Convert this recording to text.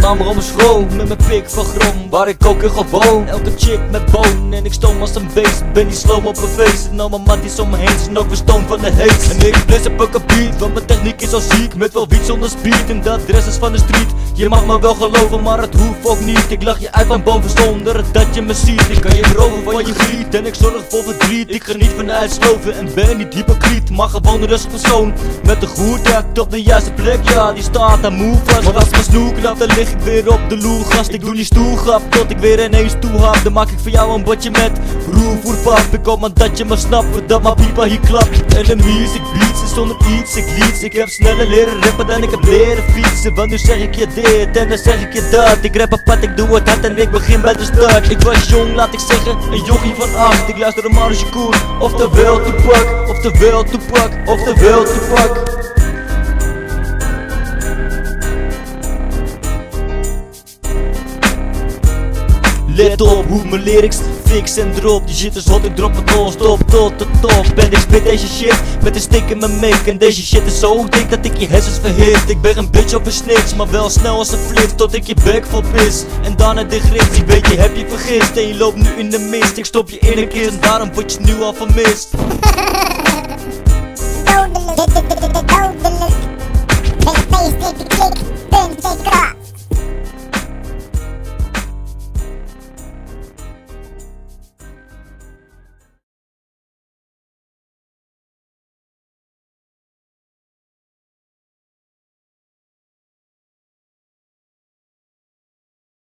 naam om schoon, met mijn pik van grom, waar ik ook in gewoon. Elke chick met boon en ik stoom als een beest. Ben niet slow op een feest, en al mijn matties om me heen zijn ook verstoomd van de haze. En ik bless op een beat, want mijn techniek is al ziek. Met wel wiet zonder speed en dat rest is van de street. Je mag me wel geloven, maar het hoeft ook niet. Ik lach je uit van boven zonder dat je me ziet. Ik kan je beroven van je griet en ik zorg voor verdriet. Ik geniet van uitsloven en ben niet hypocriet, maar gewoon een rustig persoon met een goed act op de juiste plek. Ja, die staat aan moe vast. Maar als mijn snoek knapt, dan lig ik weer op de loer. Gast, ik doe niet stoelgrap tot ik weer ineens toehap. Dan maak ik voor jou een bordje met roervoerpap. Ik hoop maar dat je me snapt, dat mijn piepa hier klapt. En de music beats is zonder iets, ik lieds. Ik heb sneller leren rappen dan ik heb leren fietsen. Want nu zeg ik je dit en dan zeg ik je dat. Ik rap apart, ik doe het hard en ik begin bij de start. Ik was jong, laat ik zeggen, een jochie van 8. Ik luister naar Marge Koen, oftewel Tupac, oftewel Tupac, oftewel Tupac. Let op hoe mijn lyrics fix en drop. Die shit is hot, ik drop het non-stop tot de top. En ik spit deze shit met een stick in mijn make. En deze shit is zo dik dat ik je hersens verhit. Ik ben een bitch op een snitch, maar wel snel als een flits. Tot ik je bek vol pis en daarna de grits. Ik weet je heb je vergist en je loopt nu in de mist. Ik stop je in een kist en daarom word je nu al vermist.